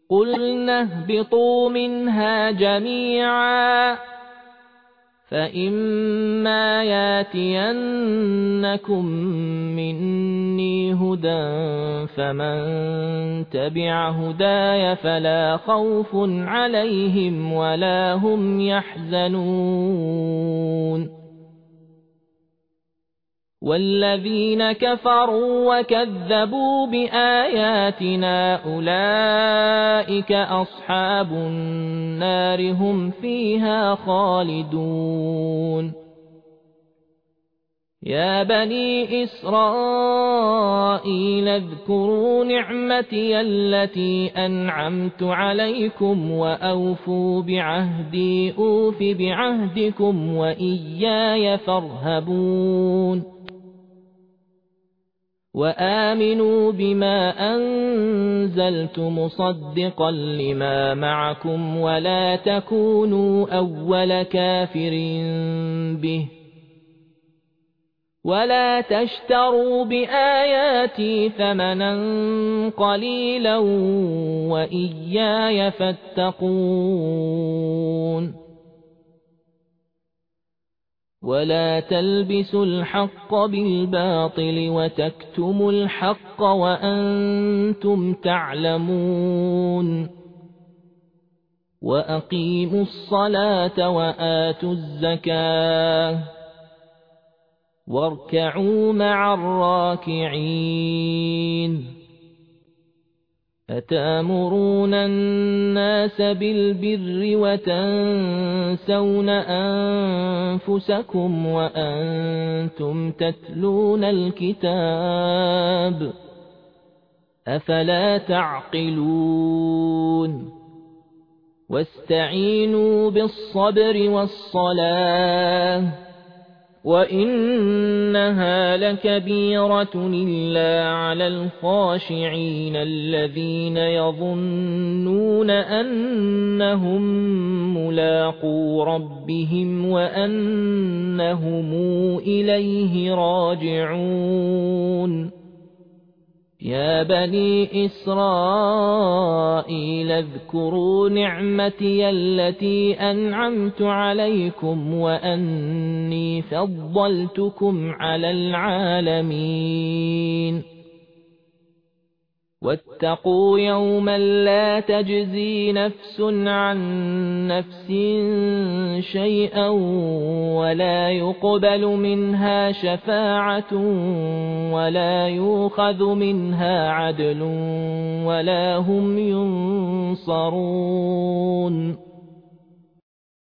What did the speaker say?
قُلْنَا اهْبِطُوا مِنْهَا جَمِيعًا فَإِمَّا يَأْتِيَنَّكُم مِّنِّي هُدًى فَمَن تَبِعَ هُدَايَ فَلَا خَوْفٌ عَلَيْهِمْ وَلَا هُمْ يَحْزَنُونَ وَالَّذِينَ كَفَرُوا وَكَذَّبُوا بِآيَاتِنَا أُولَئِكَ أَصْحَابُ النَّارِ هُمْ فِيهَا خَالِدُونَ يَا بَنِي إِسْرَائِيلَ اذْكُرُوا نِعْمَتِيَ الَّتِي أَنْعَمْتُ عَلَيْكُمْ وَأَوْفُوا بِعَهْدِي أُوفِ بِعَهْدِكُمْ وَإِيَّايَ فَارْهَبُونِ وَآمِنُوا بِمَا أَنزَلْتُ مُصَدِّقًا لِمَا مَعَكُمْ وَلَا تَكُونُوا أَوَّلَ كَافِرٍ بِهِ وَلَا تَشْتَرُوا بِآيَاتِي ثَمَنًا قَلِيلًا وَإِيَّايَ فَاتَّقُونِ وَلَا تَلْبِسُوا الْحَقَّ بِالْبَاطِلِ وَتَكْتُمُوا الْحَقَّ وَأَنتُمْ تَعْلَمُونَ وَأَقِيمُوا الصَّلَاةَ وَآتُوا الزَّكَاةَ وَارْكَعُوا مَعَ الرَّاكِعِينَ أَتَأْمُرُونَ النَّاسَ بِالْبِرِّ وَتَنْسَوْنَ أَنفُسَكُمْ وَأَنْتُمْ تَتْلُونَ الْكِتَابَ أَفَلَا تَعْقِلُونَ وَاسْتَعِينُوا بِالصَّبْرِ وَالصَّلَاةِ وَإِنَّهَا لَكَبِيرَةٌ إِلَّا عَلَى الْخَاشِعِينَ الَّذِينَ يَظُنُّونَ أَنَّهُم مُّلَاقُو رَبِّهِمْ وَأَنَّهُمْ إِلَيْهِ راجعون يا بني إسرائيل اذكروا نعمتي التي أنعمت عليكم وأني فضلتكم على العالمين واتقوا يوما لا تجزي نفس عن نفس شيئا ولا يقبل منها شفاعة ولا يؤخذ منها عدل ولا هم ينصرون